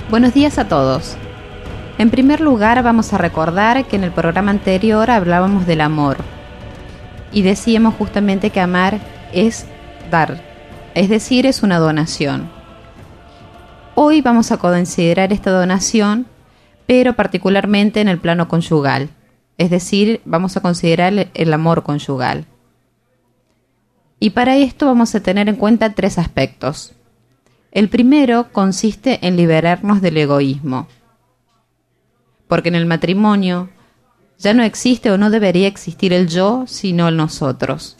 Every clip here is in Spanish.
Buenos días a todos. En primer lugar, vamos a recordar que en el programa anterior hablábamos del amor y decíamos justamente que amar es dar, es decir, es una donación. Hoy vamos a considerar esta donación, pero particularmente en el plano conyugal, es decir, vamos a considerar el amor conyugal. Y para esto vamos a tener en cuenta 3 aspectos. El primero consiste en liberarnos del egoísmo, porque en el matrimonio ya no existe o no debería existir el yo, sino el nosotros.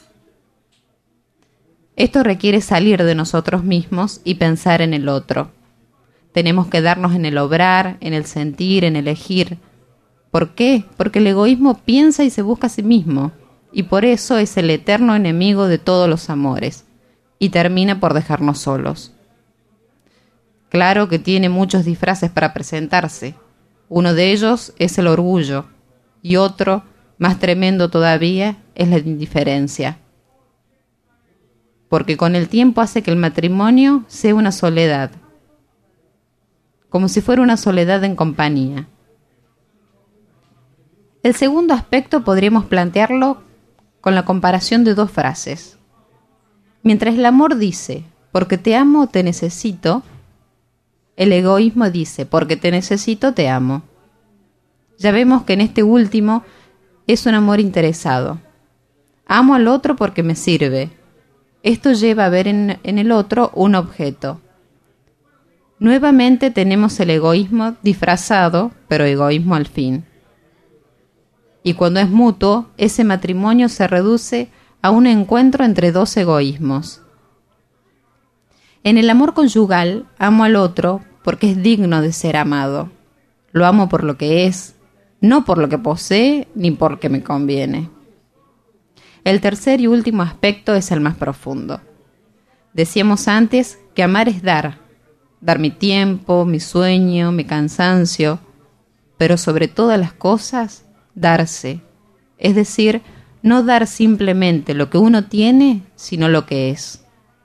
Esto requiere salir de nosotros mismos y pensar en el otro. Tenemos que darnos en el obrar, en el sentir, en elegir. ¿Por qué? Porque el egoísmo piensa y se busca a sí mismo, y por eso es el eterno enemigo de todos los amores, y termina por dejarnos solos. Claro que tiene muchos disfraces para presentarse. Uno de ellos es el orgullo, y otro, más tremendo todavía, es la indiferencia. Porque con el tiempo hace que el matrimonio sea una soledad, como si fuera una soledad en compañía. El segundo aspecto podríamos plantearlo con la comparación de 2 frases. Mientras el amor dice, porque te amo, te necesito, el egoísmo dice, porque te necesito, te amo. Ya vemos que en este último es un amor interesado. Amo al otro porque me sirve. Esto lleva a ver en el otro un objeto. Nuevamente tenemos el egoísmo disfrazado, pero egoísmo al fin. Y cuando es mutuo, ese matrimonio se reduce a un encuentro entre 2 egoísmos. En el amor conyugal, amo al otro porque es digno de ser amado. Lo amo por lo que es, no por lo que posee ni porque me conviene. El tercer y último aspecto es el más profundo. Decíamos antes que amar es dar mi tiempo, mi sueño, mi cansancio, pero sobre todas las cosas, darse. Es decir, no dar simplemente lo que uno tiene, sino lo que es.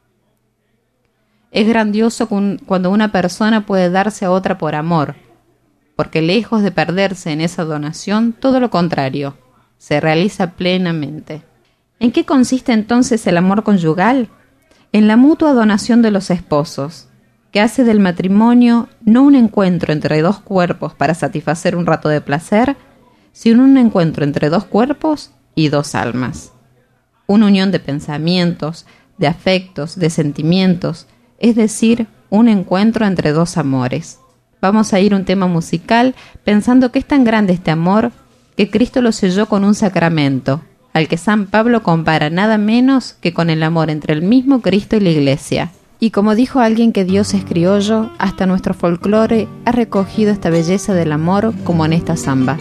Es grandioso cuando una persona puede darse a otra por amor, porque lejos de perderse en esa donación, todo lo contrario, se realiza plenamente. ¿En qué consiste entonces el amor conyugal? En la mutua donación de los esposos, que hace del matrimonio no un encuentro entre 2 cuerpos para satisfacer un rato de placer, sino un encuentro entre 2 cuerpos y 2 almas. Una unión de pensamientos, de afectos, de sentimientos, es decir, un encuentro entre 2 amores. Vamos a ir a un tema musical pensando que es tan grande este amor que Cristo lo selló con un sacramento, al que San Pablo compara nada menos que con el amor entre el mismo Cristo y la Iglesia. Y como dijo alguien que Dios es criollo, hasta nuestro folclore ha recogido esta belleza del amor como en esta samba.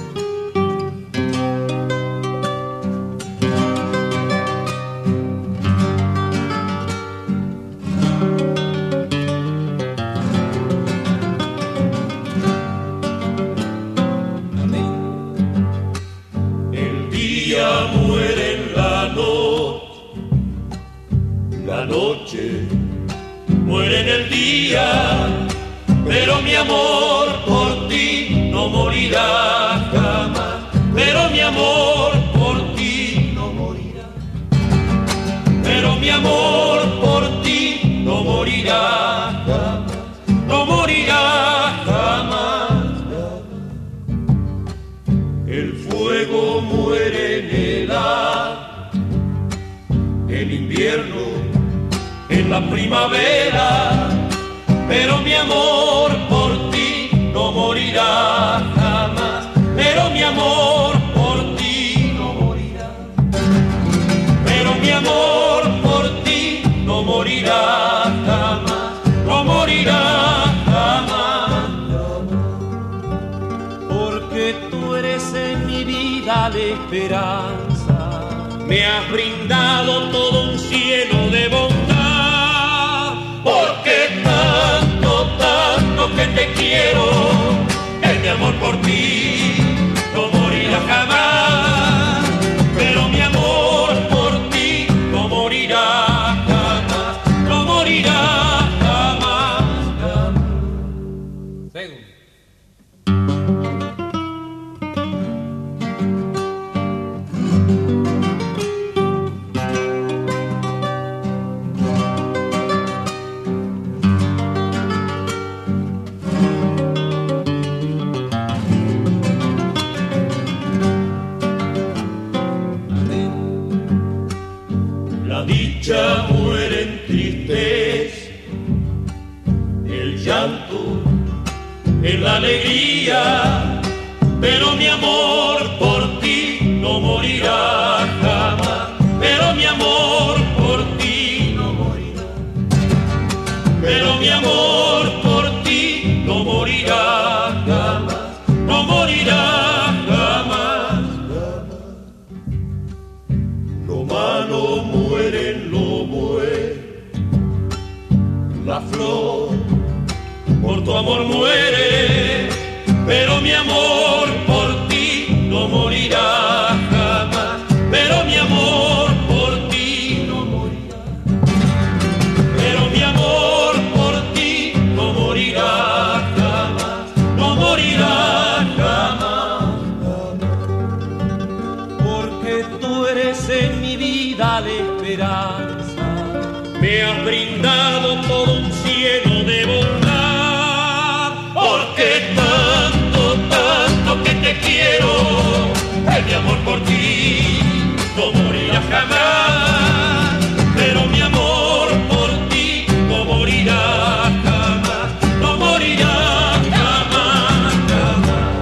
La noche muere en el día, pero mi amor por ti no morirá jamás. Pero mi amor por ti no morirá. Pero mi amor por ti no morirá jamás. No morirá jamás. El fuego muere en el invierno, en la primavera, pero mi amor por ti no morirá jamás. Pero mi amor por ti no morirá. Pero mi amor por ti no morirá jamás. No morirá jamás. Porque tú eres en mi vida la esperanza. Me has brindado todo un cielo de bondad, porque tanto que te quiero, es mi amor por ti, no morirá jamás. Pero mi amor por ti no morirá jamás, no morirá jamás. tristeza, el llanto, en la alegría, pero mi amor por ti no morirá jamás, pero mi amor por ti no morirá, pero mi amor por ti no morirá jamás, no morirá jamás, jamás. Lo malo muere, no muere, la flor por tu amor muere, pero mi amor por ti no morirá jamás, pero mi amor por ti no morirá, pero mi amor por ti no morirá jamás, no morirá jamás, jamás. Porque tú eres en mi vida la esperanza, me has brindado todo un cielo de bondad. Porque tanto, tanto que te quiero, mi amor por ti no morirá jamás, pero mi amor por ti no morirá jamás, no morirá jamás, jamás.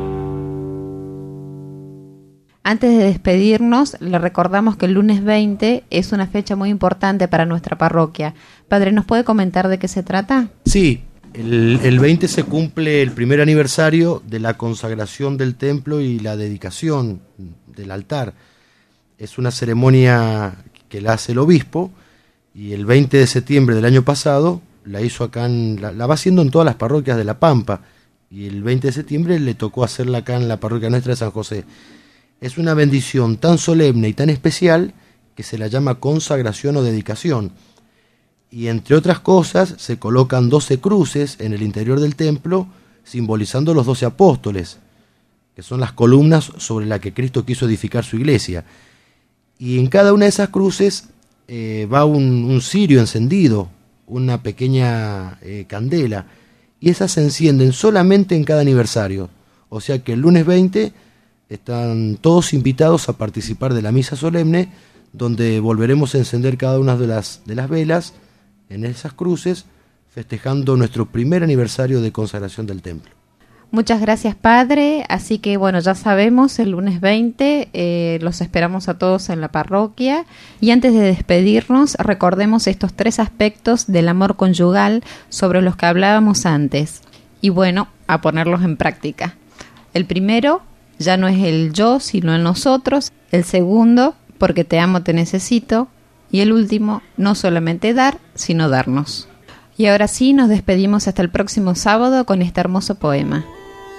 Antes de despedirnos, le recordamos que el lunes 20 es una fecha muy importante para nuestra parroquia. Padre, ¿nos puede comentar de qué se trata? Sí. El 20 se cumple el primer aniversario de la consagración del templo y la dedicación del altar. Es una ceremonia que la hace el obispo y el 20 de septiembre del año pasado la hizo acá, la va haciendo en todas las parroquias de La Pampa y el 20 de septiembre le tocó hacerla acá en la parroquia nuestra de San José. Es una bendición tan solemne y tan especial que se la llama consagración o dedicación. Y entre otras cosas se colocan 12 cruces en el interior del templo simbolizando los 12 apóstoles, que son las columnas sobre las que Cristo quiso edificar su iglesia. Y en cada una de esas cruces va un cirio encendido, una pequeña candela, y esas se encienden solamente en cada aniversario. O sea que el lunes 20 están todos invitados a participar de la misa solemne, donde volveremos a encender cada una de las velas en esas cruces, festejando nuestro primer aniversario de consagración del templo. Muchas gracias, Padre. Así que, bueno, ya sabemos, el lunes 20 los esperamos a todos en la parroquia. Y antes de despedirnos, recordemos estos 3 aspectos del amor conyugal sobre los que hablábamos antes. Y bueno, a ponerlos en práctica. El primero, ya no es el yo, sino el nosotros. El segundo, porque te amo, te necesito. Y el último, no solamente dar, sino darnos. Y ahora sí, nos despedimos hasta el próximo sábado con este hermoso poema.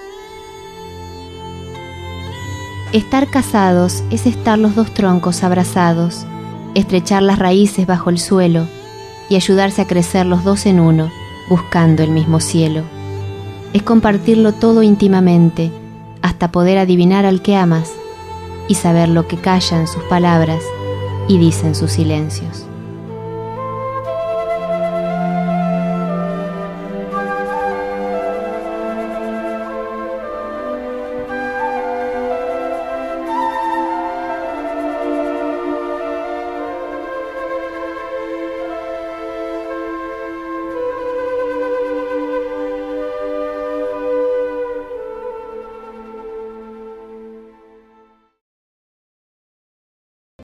Estar casados es estar los 2 troncos abrazados, estrechar las raíces bajo el suelo y ayudarse a crecer los 2 en uno, buscando el mismo cielo. Es compartirlo todo íntimamente, hasta poder adivinar al que amas y saber lo que callan sus palabras y dicen sus silencios.